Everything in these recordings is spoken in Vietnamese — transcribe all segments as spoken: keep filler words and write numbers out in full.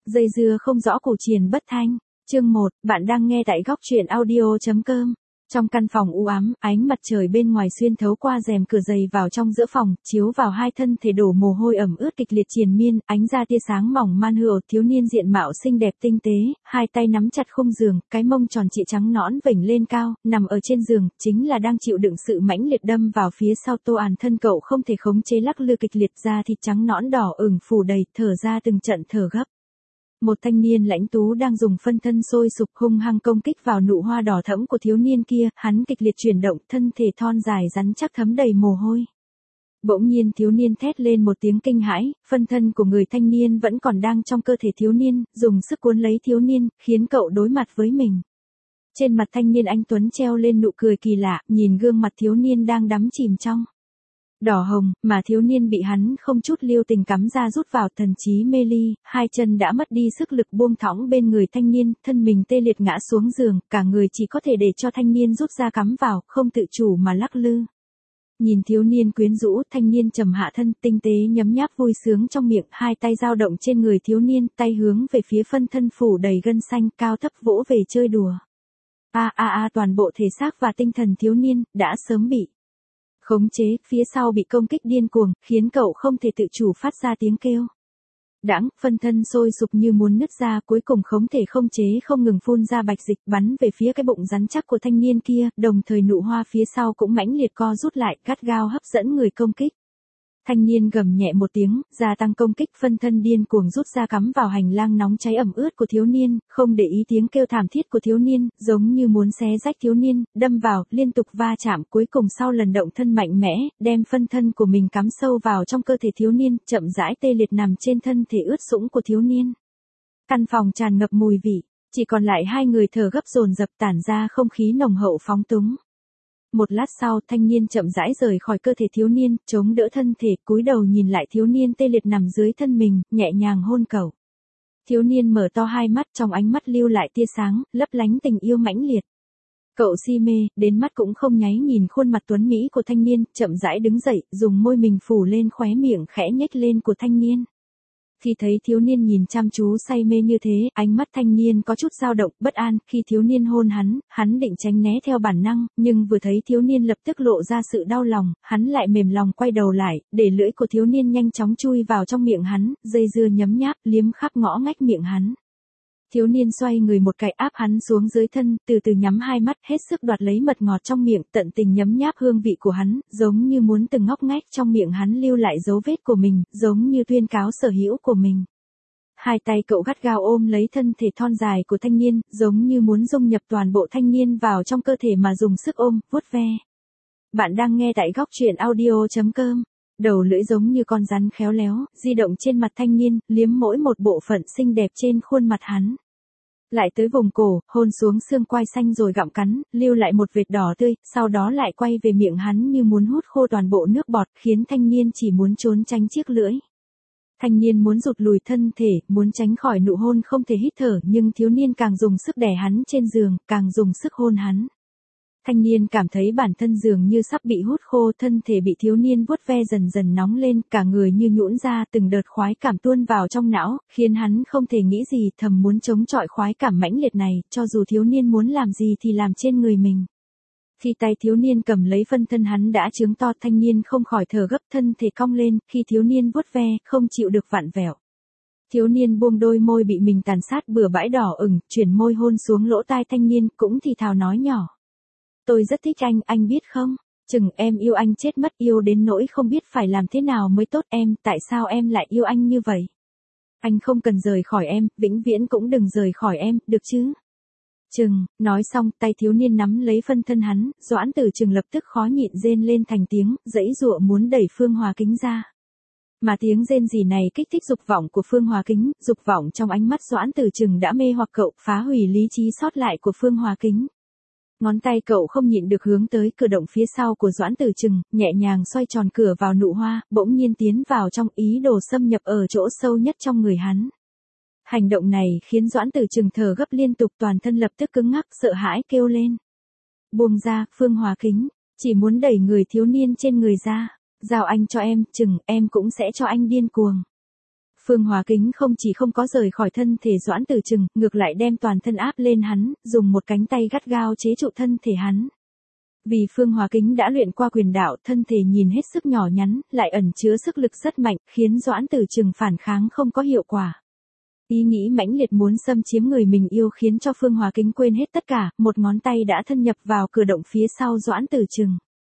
Dây dưa không rõ cổ triền bất thanh. Chương một, bạn đang nghe tại góc truyện audio.com. Trong căn phòng u ám, ánh mặt trời bên ngoài xuyên thấu qua rèm cửa dày vào trong giữa phòng, chiếu vào hai thân thể đổ mồ hôi ẩm ướt kịch liệt triền miên, ánh ra tia sáng mỏng man hựa, thiếu niên diện mạo xinh đẹp tinh tế, hai tay nắm chặt khung giường, cái mông tròn trịa trắng nõn vểnh lên cao, nằm ở trên giường, chính là đang chịu đựng sự mãnh liệt đâm vào phía sau Tô Ản thân cậu không thể khống chế lắc lư kịch liệt, da thịt trắng nõn đỏ ửng phủ đầy, thở ra từng trận thở gấp. Một thanh niên lãnh tú đang dùng phân thân sôi sục hung hăng công kích vào nụ hoa đỏ thẫm của thiếu niên kia, hắn kịch liệt chuyển động, thân thể thon dài rắn chắc thấm đầy mồ hôi. Bỗng nhiên thiếu niên thét lên một tiếng kinh hãi, phân thân của người thanh niên vẫn còn đang trong cơ thể thiếu niên, dùng sức cuốn lấy thiếu niên, khiến cậu đối mặt với mình. Trên mặt thanh niên anh tuấn treo lên nụ cười kỳ lạ, nhìn gương mặt thiếu niên đang đắm chìm trong đỏ hồng, mà thiếu niên bị hắn không chút lưu tình cắm ra rút vào, thần trí mê ly, hai chân đã mất đi sức lực buông thõng bên người thanh niên, thân mình tê liệt ngã xuống giường, cả người chỉ có thể để cho thanh niên rút ra cắm vào, không tự chủ mà lắc lư. Nhìn thiếu niên quyến rũ, thanh niên trầm hạ thân, tinh tế nhấm nháp vui sướng trong miệng, hai tay dao động trên người thiếu niên, tay hướng về phía phân thân phủ đầy gân xanh, cao thấp vỗ về chơi đùa. A a a toàn bộ thể xác và tinh thần thiếu niên đã sớm bị khống chế, phía sau bị công kích điên cuồng, khiến cậu không thể tự chủ phát ra tiếng kêu. Đãng, phân thân sôi sục như muốn nứt ra, cuối cùng không thể không chế không ngừng phun ra bạch dịch, bắn về phía cái bụng rắn chắc của thanh niên kia, đồng thời nụ hoa phía sau cũng mãnh liệt co rút lại, gắt gao hấp dẫn người công kích. Thanh niên gầm nhẹ một tiếng, gia tăng công kích, phân thân điên cuồng rút ra cắm vào hành lang nóng cháy ẩm ướt của thiếu niên, không để ý tiếng kêu thảm thiết của thiếu niên, giống như muốn xé rách thiếu niên, đâm vào, liên tục va chạm, cuối cùng sau lần động thân mạnh mẽ, đem phân thân của mình cắm sâu vào trong cơ thể thiếu niên, chậm rãi tê liệt nằm trên thân thể ướt sũng của thiếu niên. Căn phòng tràn ngập mùi vị, chỉ còn lại hai người thở gấp dồn dập, tản ra không khí nồng hậu phóng túng. Một lát sau, thanh niên chậm rãi rời khỏi cơ thể thiếu niên, chống đỡ thân thể, cúi đầu nhìn lại thiếu niên tê liệt nằm dưới thân mình, nhẹ nhàng hôn cậu. Thiếu niên mở to hai mắt, trong ánh mắt lưu lại tia sáng, lấp lánh tình yêu mãnh liệt. Cậu si mê, đến mắt cũng không nháy nhìn khuôn mặt tuấn mỹ của thanh niên, chậm rãi đứng dậy, dùng môi mình phủ lên khóe miệng khẽ nhếch lên của thanh niên. Khi thấy thiếu niên nhìn chăm chú say mê như thế, ánh mắt thanh niên có chút dao động, bất an, khi thiếu niên hôn hắn, hắn định tránh né theo bản năng, nhưng vừa thấy thiếu niên lập tức lộ ra sự đau lòng, hắn lại mềm lòng quay đầu lại, để lưỡi của thiếu niên nhanh chóng chui vào trong miệng hắn, dây dưa nhấm nháp, liếm khắp ngõ ngách miệng hắn. Thiếu niên xoay người một cái áp hắn xuống dưới thân, từ từ nhắm hai mắt, hết sức đoạt lấy mật ngọt trong miệng, tận tình nhấm nháp hương vị của hắn, giống như muốn từng ngóc ngách trong miệng hắn lưu lại dấu vết của mình, giống như tuyên cáo sở hữu của mình. Hai tay cậu gắt gao ôm lấy thân thể thon dài của thanh niên, giống như muốn dung nhập toàn bộ thanh niên vào trong cơ thể mà dùng sức ôm, vuốt ve. Bạn đang nghe tại góc truyện audio.com. Đầu lưỡi giống như con rắn khéo léo, di động trên mặt thanh niên, liếm mỗi một bộ phận xinh đẹp trên khuôn mặt hắn. Lại tới vùng cổ, hôn xuống xương quai xanh rồi gặm cắn, lưu lại một vệt đỏ tươi, sau đó lại quay về miệng hắn như muốn hút khô toàn bộ nước bọt, khiến thanh niên chỉ muốn trốn tránh chiếc lưỡi. Thanh niên muốn rụt lùi thân thể, muốn tránh khỏi nụ hôn không thể hít thở, nhưng thiếu niên càng dùng sức đè hắn trên giường, càng dùng sức hôn hắn. Thanh niên cảm thấy bản thân dường như sắp bị hút khô, thân thể bị thiếu niên vuốt ve dần dần nóng lên, cả người như nhũn ra, từng đợt khoái cảm tuôn vào trong não, khiến hắn không thể nghĩ gì, thầm muốn chống chọi khoái cảm mãnh liệt này, cho dù thiếu niên muốn làm gì thì làm trên người mình. Khi tay thiếu niên cầm lấy phân thân hắn đã trướng to, thanh niên không khỏi thở gấp, thân thể cong lên, khi thiếu niên vuốt ve, không chịu được vặn vẹo. Thiếu niên buông đôi môi bị mình tàn sát bừa bãi đỏ ửng, chuyển môi hôn xuống lỗ tai thanh niên, cũng thì thào nói nhỏ. Tôi rất thích anh, anh biết không? Chừng em yêu anh chết mất, yêu đến nỗi không biết phải làm thế nào mới tốt em, tại sao em lại yêu anh như vậy? Anh không cần rời khỏi em, vĩnh viễn cũng đừng rời khỏi em, được chứ? Chừng, nói xong, tay thiếu niên nắm lấy phân thân hắn, Doãn Tử Trừng lập tức khó nhịn rên lên thành tiếng, giãy giụa muốn đẩy Phương Hòa Kính ra. Mà tiếng rên rỉ này kích thích dục vọng của Phương Hòa Kính, dục vọng trong ánh mắt Doãn Tử Trừng đã mê hoặc cậu, phá hủy lý trí sót lại của Phương Hòa Kính. Ngón tay cậu không nhịn được hướng tới cửa động phía sau của Doãn Tử Trừng, nhẹ nhàng xoay tròn cửa vào nụ hoa, bỗng nhiên tiến vào trong, ý đồ xâm nhập ở chỗ sâu nhất trong người hắn. Hành động này khiến Doãn Tử Trừng thở gấp liên tục, toàn thân lập tức cứng ngắc, sợ hãi kêu lên. Buông ra, Phương Hòa Kính, chỉ muốn đẩy người thiếu niên trên người ra. Giao anh cho em, Trừng, em cũng sẽ cho anh điên cuồng. Phương Hòa Kính không chỉ không có rời khỏi thân thể Doãn Tử Trừng, ngược lại đem toàn thân áp lên hắn, dùng một cánh tay gắt gao chế trụ thân thể hắn. Vì Phương Hòa Kính đã luyện qua quyền đạo, thân thể nhìn hết sức nhỏ nhắn, lại ẩn chứa sức lực rất mạnh, khiến Doãn Tử Trừng phản kháng không có hiệu quả. Ý nghĩ mãnh liệt muốn xâm chiếm người mình yêu khiến cho Phương Hòa Kính quên hết tất cả, một ngón tay đã thân nhập vào cửa động phía sau Doãn Tử Trừng.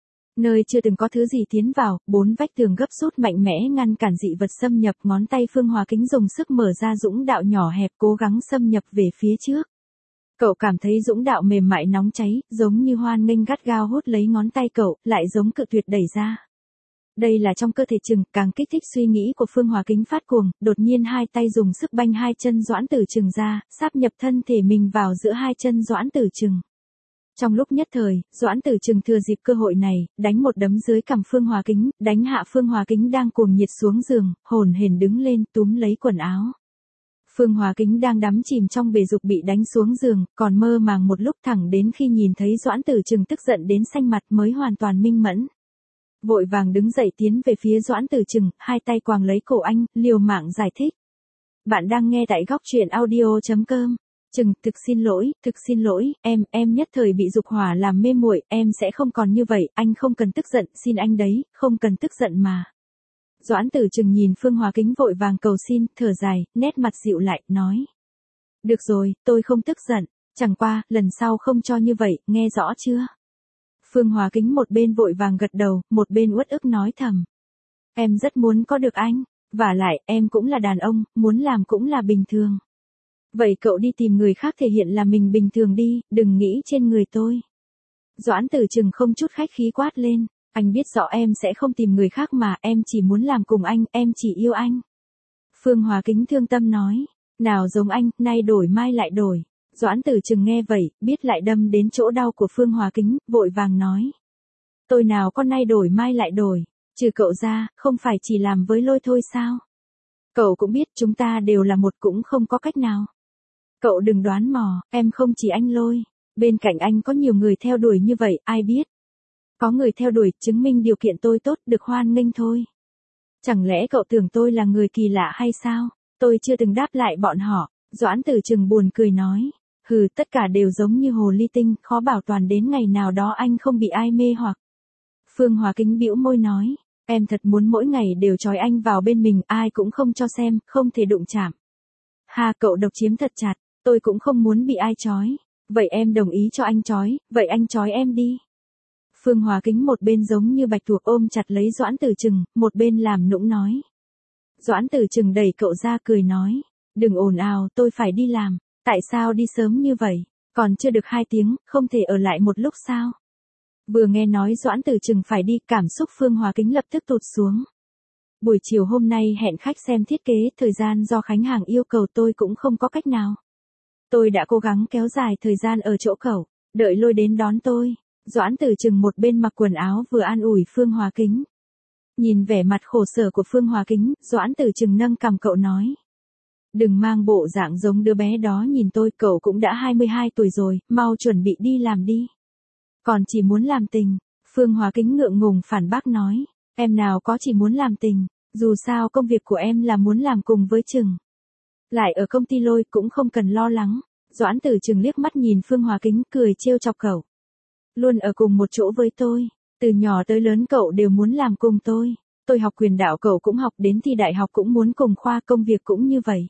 Nơi chưa từng có thứ gì tiến vào, bốn vách tường gấp rút mạnh mẽ ngăn cản dị vật xâm nhập, ngón tay Phương Hòa Kính dùng sức mở ra dũng đạo nhỏ hẹp cố gắng xâm nhập về phía trước. Cậu cảm thấy dũng đạo mềm mại nóng cháy, giống như hoan nghênh gắt gao hút lấy ngón tay cậu, lại giống cự tuyệt đẩy ra. Đây là trong cơ thể Trừng, càng kích thích suy nghĩ của Phương Hòa Kính phát cuồng, đột nhiên hai tay dùng sức banh hai chân Doãn Tử Trừng ra, sáp nhập thân thể mình vào giữa hai chân Doãn Tử Trừng. Trong lúc nhất thời, Doãn Tử Trừng thừa dịp cơ hội này, đánh một đấm dưới cằm Phương Hòa Kính, đánh hạ Phương Hòa Kính đang cuồng nhiệt xuống giường, hồn hển đứng lên túm lấy quần áo. Phương Hòa Kính đang đắm chìm trong bề dục bị đánh xuống giường, còn mơ màng một lúc thẳng đến khi nhìn thấy Doãn Tử Trừng tức giận đến xanh mặt mới hoàn toàn minh mẫn. Vội vàng đứng dậy tiến về phía Doãn Tử Trừng, hai tay quàng lấy cổ anh, liều mạng giải thích. Bạn đang nghe tại góc truyện audio chấm com. Trừng, thực xin lỗi, thực xin lỗi, em, em nhất thời bị dục hỏa làm mê muội, em sẽ không còn như vậy, anh không cần tức giận, xin anh đấy, không cần tức giận mà. Doãn Tử Trừng nhìn Phương Hòa Kính vội vàng cầu xin, thở dài, nét mặt dịu lại, nói. Được rồi, tôi không tức giận, chẳng qua, lần sau không cho như vậy, nghe rõ chưa? Phương Hòa Kính một bên vội vàng gật đầu, một bên uất ức nói thầm. Em rất muốn có được anh, vả lại, em cũng là đàn ông, muốn làm cũng là bình thường. Vậy cậu đi tìm người khác thể hiện là mình bình thường đi, đừng nghĩ trên người tôi. Doãn Tử Trừng không chút khách khí quát lên, anh biết rõ em sẽ không tìm người khác mà, em chỉ muốn làm cùng anh, em chỉ yêu anh. Phương Hòa Kính thương tâm nói, nào giống anh, nay đổi mai lại đổi. Doãn Tử Trừng nghe vậy, biết lại đâm đến chỗ đau của Phương Hòa Kính, vội vàng nói. Tôi nào có nay đổi mai lại đổi, trừ cậu ra, không phải chỉ làm với Lôi thôi sao? Cậu cũng biết chúng ta đều là một cũng không có cách nào. Cậu đừng đoán mò, em không chỉ anh Lôi, bên cạnh anh có nhiều người theo đuổi như vậy, ai biết. Có người theo đuổi chứng minh điều kiện tôi tốt được hoan nghênh thôi. Chẳng lẽ cậu tưởng tôi là người kỳ lạ hay sao? Tôi chưa từng đáp lại bọn họ. Doãn Tử Trừng buồn cười nói. Hừ, tất cả đều giống như hồ ly tinh, khó bảo toàn đến ngày nào đó anh không bị ai mê hoặc. Phương Hòa Kính bĩu môi nói. Em thật muốn mỗi ngày đều trói anh vào bên mình, ai cũng không cho xem, không thể đụng chạm. Ha, cậu độc chiếm thật chặt, tôi cũng không muốn bị ai trói. Vậy em đồng ý cho anh trói, vậy anh trói em đi. Phương Hòa Kính một bên giống như bạch tuộc ôm chặt lấy Doãn Tử Trừng, một bên làm nũng nói. Doãn Tử Trừng đẩy cậu ra cười nói. Đừng ồn ào, tôi phải đi làm. Tại sao đi sớm như vậy? Còn chưa được hai tiếng, không thể ở lại một lúc sao? Vừa nghe nói Doãn Tử Trừng phải đi, cảm xúc Phương Hòa Kính lập tức tụt xuống. Buổi chiều hôm nay hẹn khách xem thiết kế, thời gian do khách hàng yêu cầu tôi cũng không có cách nào. Tôi đã cố gắng kéo dài thời gian ở chỗ cậu, đợi Lôi đến đón tôi. Doãn Tử Trừng một bên mặc quần áo vừa an ủi Phương Hòa Kính. Nhìn vẻ mặt khổ sở của Phương Hòa Kính, Doãn Tử Trừng nâng cằm cậu nói. Đừng mang bộ dạng giống đứa bé đó nhìn tôi, cậu cũng đã hai mươi hai tuổi rồi, mau chuẩn bị đi làm đi. Còn chỉ muốn làm tình, Phương Hòa Kính ngượng ngùng phản bác nói. Em nào có chỉ muốn làm tình, dù sao công việc của em là muốn làm cùng với Trừng. Lại ở công ty Lôi cũng không cần lo lắng. Doãn Tử Trừng liếc mắt nhìn Phương Hòa Kính cười trêu chọc cậu. Luôn ở cùng một chỗ với tôi, từ nhỏ tới lớn cậu đều muốn làm cùng tôi. Tôi học quyền đạo cậu cũng học, đến thi đại học cũng muốn cùng khoa, công việc cũng như vậy.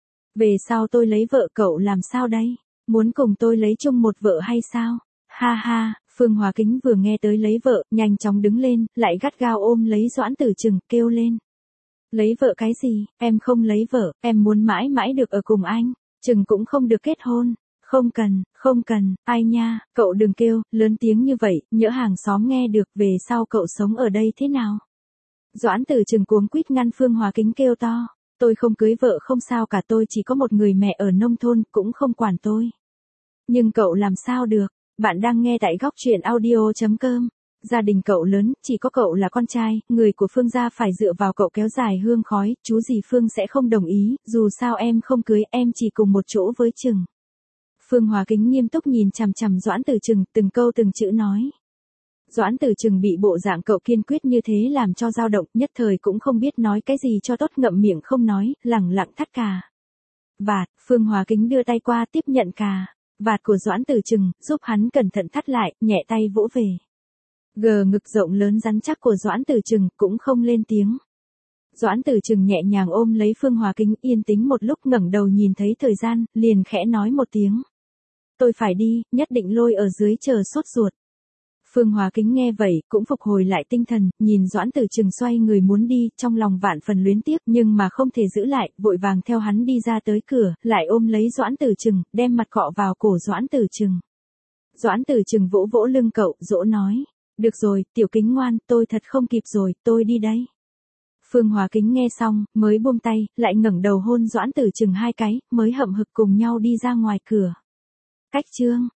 Về sau tôi lấy vợ cậu làm sao đây? Muốn cùng tôi lấy chung một vợ hay sao? Ha ha, Phương Hòa Kính vừa nghe tới lấy vợ, nhanh chóng đứng lên, lại gắt gao ôm lấy Doãn Tử Trừng, kêu lên. Lấy vợ cái gì, em không lấy vợ, em muốn mãi mãi được ở cùng anh, Trừng cũng không được kết hôn. Không cần, không cần, ai nha, cậu đừng kêu, lớn tiếng như vậy, nhỡ hàng xóm nghe được, về sau cậu sống ở đây thế nào? Doãn Tử Trừng cuống quýt ngăn Phương Hòa Kính kêu to. Tôi không cưới vợ không sao cả, tôi chỉ có một người mẹ ở nông thôn, cũng không quản tôi. Nhưng cậu làm sao được, bạn đang nghe tại góc truyện audio chấm com. Gia đình cậu lớn, chỉ có cậu là con trai, người của Phương gia phải dựa vào cậu kéo dài hương khói, chú dì Phương sẽ không đồng ý, dù sao em không cưới, em chỉ cùng một chỗ với Trừng. Phương Hòa Kính nghiêm túc nhìn chằm chằm Doãn Tử Trừng, từng câu từng chữ nói. Doãn Tử Trừng bị bộ dạng cậu kiên quyết như thế làm cho dao động, nhất thời cũng không biết nói cái gì cho tốt, ngậm miệng không nói, lẳng lặng thắt cà vạt. Phương Hòa Kính đưa tay qua tiếp nhận cà vạt của Doãn Tử Trừng, giúp hắn cẩn thận thắt lại, nhẹ tay vỗ về gờ ngực rộng lớn rắn chắc của Doãn Tử Trừng, cũng không lên tiếng. Doãn Tử Trừng nhẹ nhàng ôm lấy Phương Hòa Kính, yên tĩnh một lúc, ngẩng đầu nhìn thấy thời gian, liền khẽ nói một tiếng. Tôi phải đi, nhất định Lôi ở dưới chờ sốt ruột. Phương Hòa Kính nghe vậy, cũng phục hồi lại tinh thần, nhìn Doãn Tử Trừng xoay người muốn đi, trong lòng vạn phần luyến tiếc, nhưng mà không thể giữ lại, vội vàng theo hắn đi ra tới cửa, lại ôm lấy Doãn Tử Trừng, đem mặt cọ vào cổ Doãn Tử Trừng. Doãn Tử Trừng vỗ vỗ lưng cậu, dỗ nói. Được rồi, Tiểu Kính ngoan, tôi thật không kịp rồi, tôi đi đây. Phương Hòa Kính nghe xong, mới buông tay, lại ngẩng đầu hôn Doãn Tử Trừng hai cái, mới hậm hực cùng nhau đi ra ngoài cửa. Cách chương